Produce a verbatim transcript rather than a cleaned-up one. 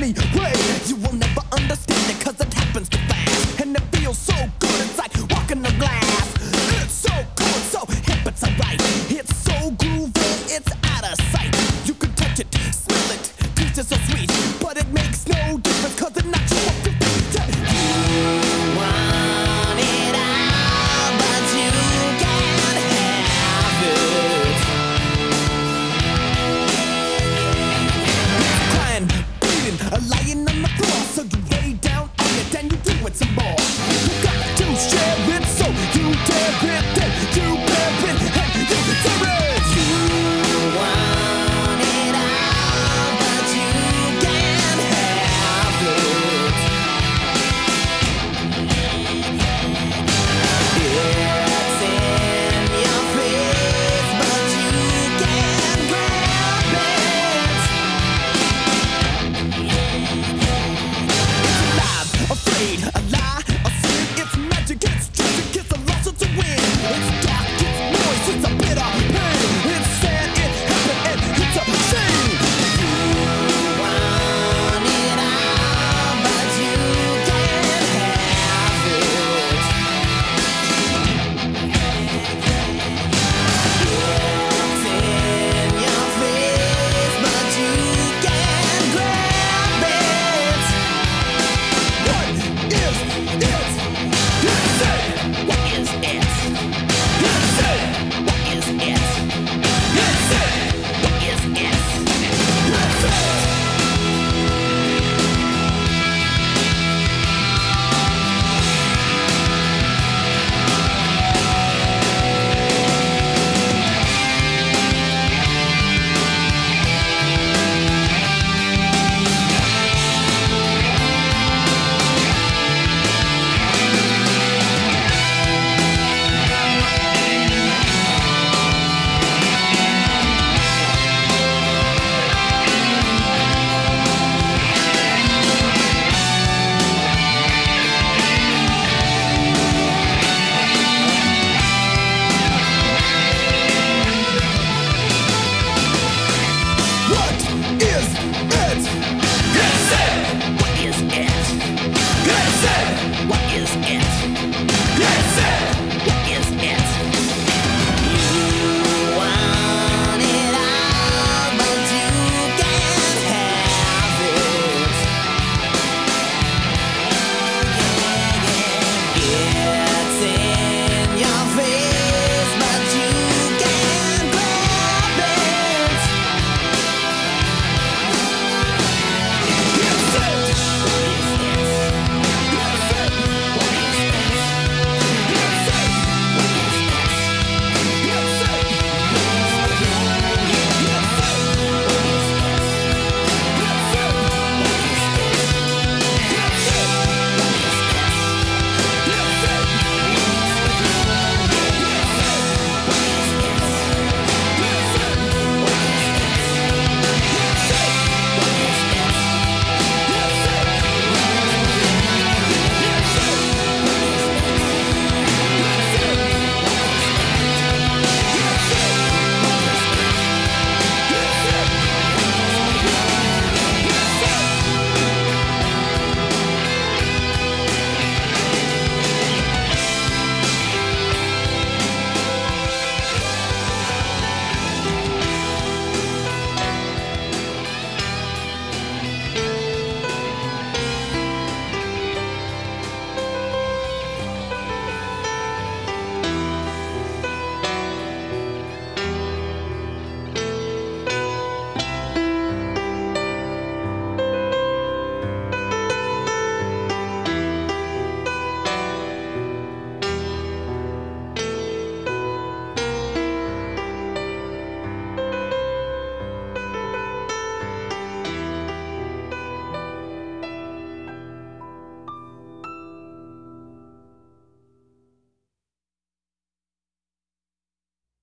anyway. You will never understand it cause it happens too fast. And it feels so good, it's like walking on glass. It's so cool, it's so hip, it's alright. It's so groovy, it's out of sight. You can touch it, smell it, taste it so sweet. But it makes no difference cause it knocks you off your feet. You want it all, but you can't have it. Crying, bleeding, a lying